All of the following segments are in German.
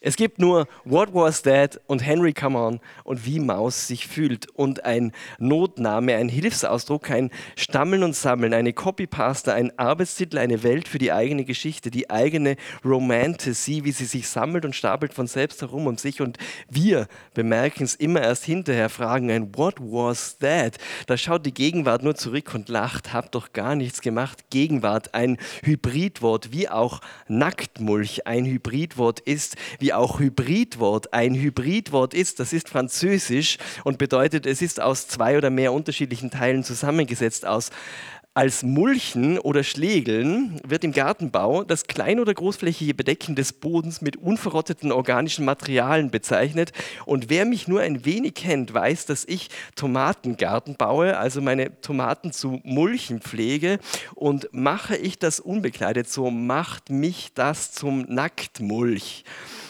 Es gibt nur What Was That und Henry Come On und wie Maus sich fühlt und ein Notname, ein Hilfsausdruck, ein Stammeln und Sammeln, eine Copypaste, ein Arbeitstitel, eine Welt für die eigene Geschichte, die eigene Romantasy, wie sie sich sammelt und stapelt von selbst herum um sich und wir bemerken es immer erst hinterher, fragen ein What was that? Da schaut die Gegenwart nur zurück und lacht, hab doch gar nichts gemacht. Gegenwart, ein Hybridwort, wie auch Nacktmulch ein Hybridwort ist, wie auch Hybridwort ein Hybridwort ist. Das ist Französisch und bedeutet, es ist aus zwei oder mehr unterschiedlichen Teilen zusammengesetzt aus. Als Mulchen oder Schlegeln wird im Gartenbau das klein- oder großflächige Bedecken des Bodens mit unverrotteten organischen Materialien bezeichnet. Und wer mich nur ein wenig kennt, weiß, dass ich Tomatengarten baue, also meine Tomaten zu Mulchen pflege. Und mache ich das unbekleidet, so macht mich das zum Nacktmulch.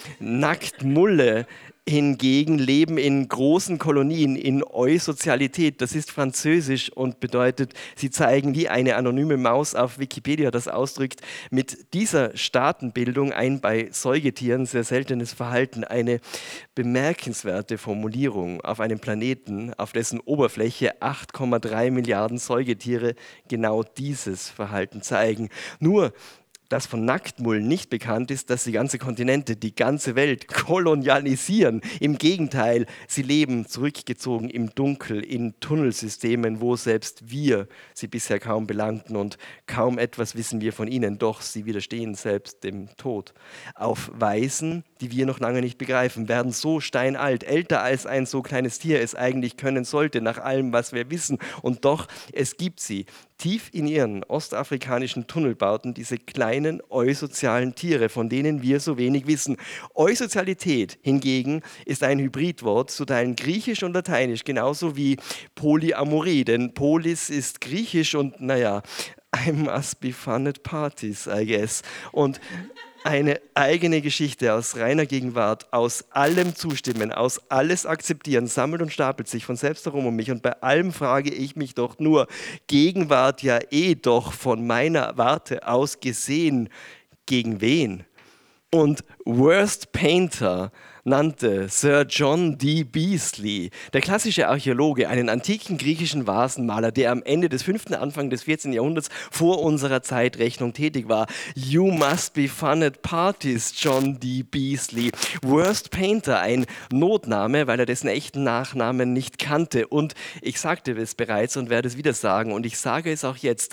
Nacktmulle hingegen leben in großen Kolonien, in Eusozialität. Das ist Französisch und bedeutet, sie zeigen, wie eine anonyme Maus auf Wikipedia das ausdrückt, mit dieser Staatenbildung ein bei Säugetieren sehr seltenes Verhalten, eine bemerkenswerte Formulierung auf einem Planeten, auf dessen Oberfläche 8,3 Milliarden Säugetiere genau dieses Verhalten zeigen. Nur das von Nacktmullen nicht bekannt ist, dass sie ganze Kontinente, die ganze Welt kolonialisieren. Im Gegenteil, sie leben zurückgezogen im Dunkel, in Tunnelsystemen, wo selbst wir sie bisher kaum belangten und kaum etwas wissen wir von ihnen, doch sie widerstehen selbst dem Tod. Auf Weisen, die wir noch lange nicht begreifen, werden so steinalt, älter als ein so kleines Tier es eigentlich können sollte, nach allem, was wir wissen. Und doch, es gibt sie. Tief in ihren ostafrikanischen Tunnelbauten diese kleinen eusozialen Tiere, von denen wir so wenig wissen. Eusozialität hingegen ist ein Hybridwort zu Teilen Griechisch und Lateinisch, genauso wie Polyamorie, denn Polis ist Griechisch und naja, I must be fun at parties, I guess. Und eine eigene Geschichte aus reiner Gegenwart, aus allem Zustimmen, aus alles akzeptieren, sammelt und stapelt sich von selbst herum um mich. Und bei allem frage ich mich doch nur, Gegenwart ja eh doch von meiner Warte aus gesehen, gegen wen? Und Worst Painter nannte Sir John D. Beazley, der klassische Archäologe, einen antiken griechischen Vasenmaler, der am Ende des 5., Anfang des 14. Jahrhunderts vor unserer Zeitrechnung tätig war. You must be fun at parties, John D. Beazley. Worst Painter, ein Notname, weil er dessen echten Nachnamen nicht kannte. Und ich sagte es bereits und werde es wieder sagen und ich sage es auch jetzt.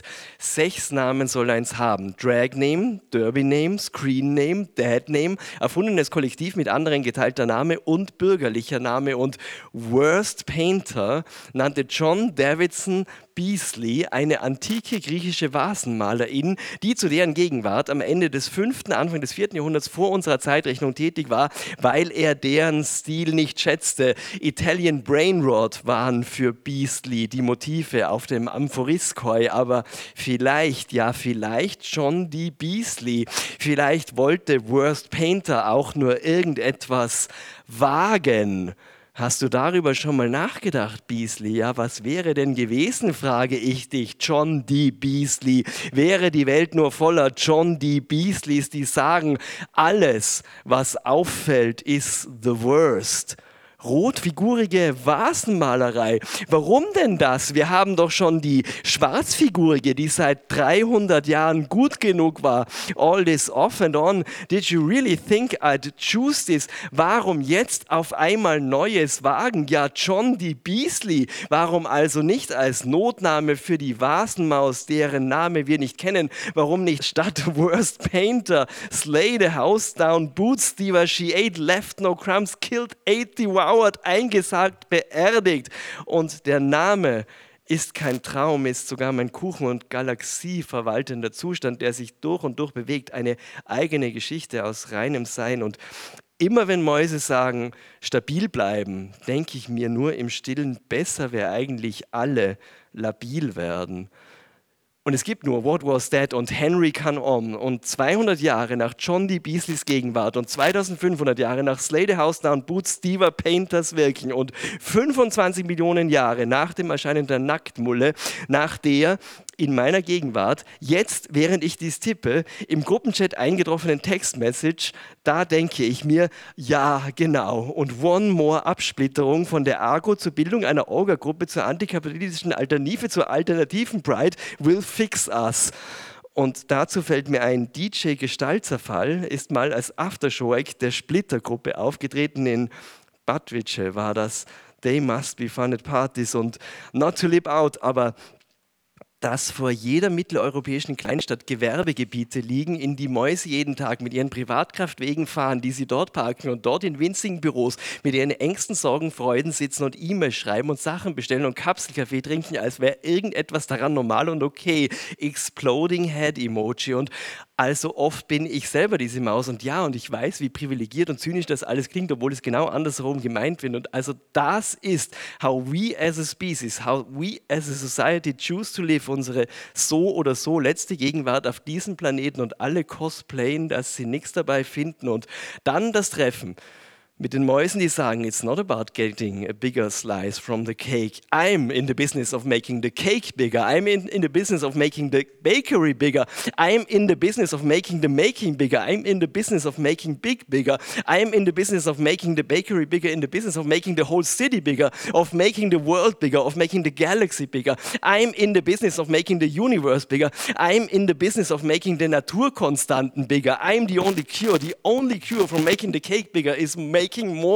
6 Namen soll eins haben. Drag Name, Derby Name, Screen Name, Dad Name, erfundenes Kollektiv mit anderen geteilter Name und bürgerlicher Name. Und Worst Painter nannte John Davidson Beazley eine antike griechische Vasenmalerin, die zu deren Gegenwart am Ende des 5., Anfang des 4. Jahrhunderts vor unserer Zeitrechnung tätig war, weil er deren Stil nicht schätzte. Italian Brainrot waren für Beazley die Motive auf dem Amphoriskoi, aber vielleicht, ja vielleicht John D. Beazley, vielleicht wollte Worst Painter auch nur irgendetwas wagen. Hast du darüber schon mal nachgedacht, Beazley? Ja, was wäre denn gewesen, frage ich dich, John D. Beazley. Wäre die Welt nur voller John D. Beazleys, die sagen, alles, was auffällt, ist the worst. Rotfigurige Vasenmalerei. Warum denn das? Wir haben doch schon die schwarzfigurige, die seit 300 Jahren gut genug war. All this off and on. Did you really think I'd choose this? Warum jetzt auf einmal Neues wagen? Ja, John D. Beazley. Warum also nicht als Notname für die Vasenmaus, deren Name wir nicht kennen? Warum nicht statt Worst Painter, Slay the House Down, Boots Diva, She Ate, Left No Crumbs, Killed, Ate, Devoured, eingesagt, beerdigt. Und der Name ist kein Traum, ist sogar mein Kuchen- und Galaxie-verwaltender Zustand, der sich durch und durch bewegt. Eine eigene Geschichte aus reinem Sein. Und immer wenn Mäuse sagen, stabil bleiben, denke ich mir nur im Stillen, besser wäre eigentlich alle labil werden. Und es gibt nur What Was That und Henry Come On. Und 200 Jahre nach John D. Beazleys Gegenwart und 2500 Jahre nach Slay the House Down, Boots Diva Painters Wirken und 25 Millionen Jahre nach dem Erscheinen der Nacktmulle, nach der in meiner Gegenwart, jetzt, während ich dies tippe, im Gruppenchat eingetroffenen Textmessage, da denke ich mir, ja, genau. Und one more Absplitterung von der Argo zur Bildung einer Orga-Gruppe zur antikapitalistischen Alternative zur alternativen Pride will fix us. Und dazu fällt mir ein, DJ Gestaltzerfall ist mal als Aftershow-Act der Splittergruppe aufgetreten. In Budwice war das. They must be fun at parties und not to live out, aber dass vor jeder mitteleuropäischen Kleinstadt Gewerbegebiete liegen, in die Mäuse jeden Tag mit ihren Privatkraftwegen fahren, die sie dort parken und dort in winzigen Büros mit ihren Ängsten, Sorgen, Freuden sitzen und E-Mails schreiben und Sachen bestellen und Kapselkaffee trinken, als wäre irgendetwas daran normal und okay. Exploding Head Emoji. Und also oft bin ich selber diese Maus und ja, und ich weiß, wie privilegiert und zynisch das alles klingt, obwohl es genau andersherum gemeint wird. Und also das ist how we as a species, how we as a society choose to live, unsere so oder so letzte Gegenwart auf diesem Planeten und alle cosplayen, dass sie nichts dabei finden und dann das Treffen mit den Mäusen, die sagen, it's not about getting a bigger slice from the cake. I'm in the business of making the cake bigger. I'm in the business of making the bakery bigger. I'm in the business of making the making bigger. I'm in the business of making big bigger. I'm in the business of making the bakery bigger, in the business of making the whole city bigger, of making the world bigger, of making the galaxy bigger. I'm in the business of making the universe bigger. I'm in the business of making the Naturkonstanten bigger. I'm the only cure from making the cake bigger is making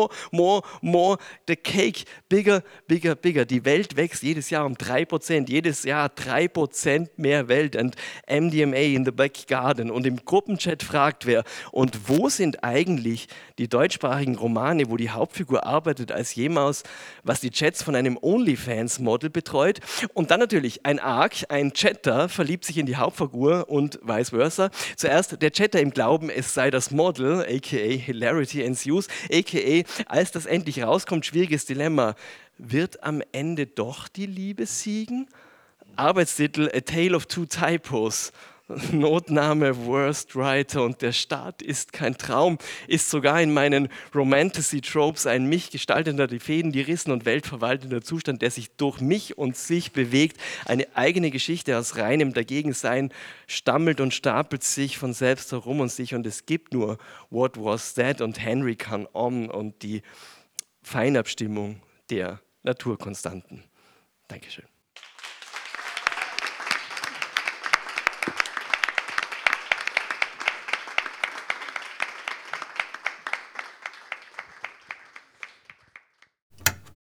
more, the cake bigger, bigger, bigger. Die Welt wächst jedes Jahr um 3%, jedes Jahr 3% mehr Welt und MDMA in the back garden. Und im Gruppenchat fragt wer, und wo sind eigentlich die deutschsprachigen Romane, wo die Hauptfigur arbeitet als Jemaus, was die Chats von einem OnlyFans-Model betreut? Und dann natürlich ein Arc, ein Chatter verliebt sich in die Hauptfigur und vice versa. Zuerst der Chatter im Glauben, es sei das Model, aka Hilarity ensues, aka als das endlich rauskommt, schwieriges Dilemma. Wird am Ende doch die Liebe siegen? Arbeitstitel A Tale of Two Typos. Notname Worst Writer und der Start ist kein Traum, ist sogar in meinen Romantasy-Tropes ein mich gestaltender, die Fäden, die Rissen und weltverwaltender Zustand, der sich durch mich und sich bewegt. Eine eigene Geschichte aus reinem Dagegensein stammelt und stapelt sich von selbst herum und sich und es gibt nur What Was That und Henry Can On und die Feinabstimmung der Naturkonstanten. Dankeschön.